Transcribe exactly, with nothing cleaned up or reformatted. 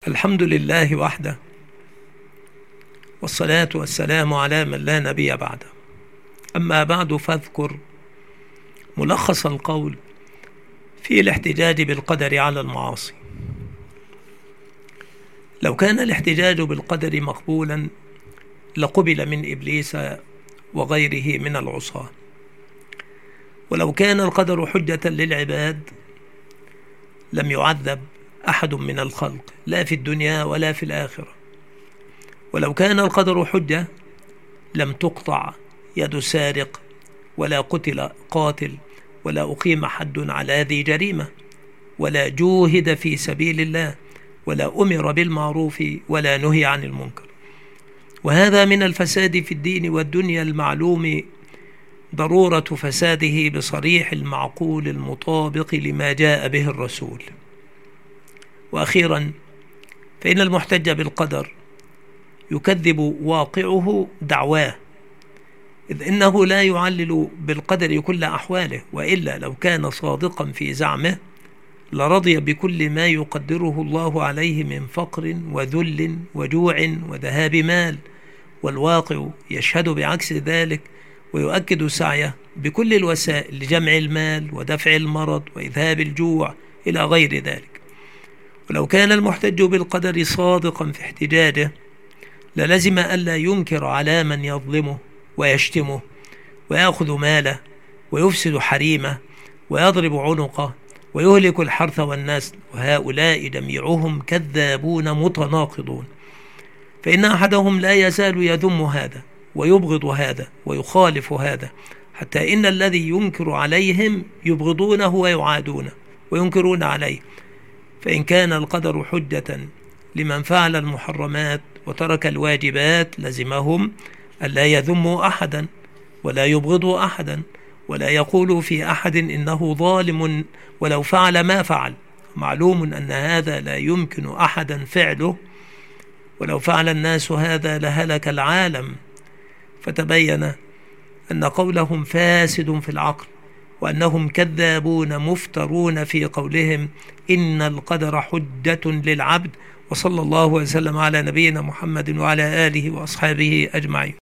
الحمد لله وحده، والصلاة والسلام على من لا نبي بعده. أما بعد، فاذكر ملخص القول في الاحتجاج بالقدر على المعاصي. لو كان الاحتجاج بالقدر مقبولا لقبل من إبليس وغيره من العصاة، ولو كان القدر حجة للعباد لم يعذب أحد من الخلق لا في الدنيا ولا في الآخرة، ولو كان القدر حجة لم تقطع يد سارق ولا قتل قاتل ولا أقيم حد على ذي جريمة ولا جوهد في سبيل الله ولا أمر بالمعروف ولا نهي عن المنكر. وهذا من الفساد في الدين والدنيا المعلوم ضرورة فساده بصريح المعقول المطابق لما جاء به الرسول. وأخيرا، فإن المحتج بالقدر يكذب واقعه دعواه، إذ إنه لا يعلل بالقدر كل أحواله، وإلا لو كان صادقا في زعمه لرضي بكل ما يقدره الله عليه من فقر وذل وجوع وذهاب مال، والواقع يشهد بعكس ذلك ويؤكد سعيه بكل الوسائل لجمع المال ودفع المرض وإذهاب الجوع إلى غير ذلك. ولو كان المحتج بالقدر صادقا في احتجاجه للزم ألا ينكر على من يظلمه ويشتمه ويأخذ ماله ويفسد حريمه ويضرب عنقه ويهلك الحرث والنسل، وهؤلاء جميعهم كذابون متناقضون. فإن أحدهم لا يزال يذم هذا ويبغض هذا ويخالف هذا، حتى إن الذي ينكر عليهم يبغضونه ويعادونه وينكرون عليه. فإن كان القدر حجة لمن فعل المحرمات وترك الواجبات لزمهم ألا يذموا أحدا ولا يبغضوا أحدا ولا يقولوا في أحد إنه ظالم ولو فعل ما فعل. معلوم أن هذا لا يمكن أحدا فعله، ولو فعل الناس هذا لهلك العالم. فتبين أن قولهم فاسد في العقل، وأنهم كذابون مفترون في قولهم إن القدر حجة للعبد. وصلى الله وسلم على نبينا محمد وعلى آله وأصحابه أجمعين.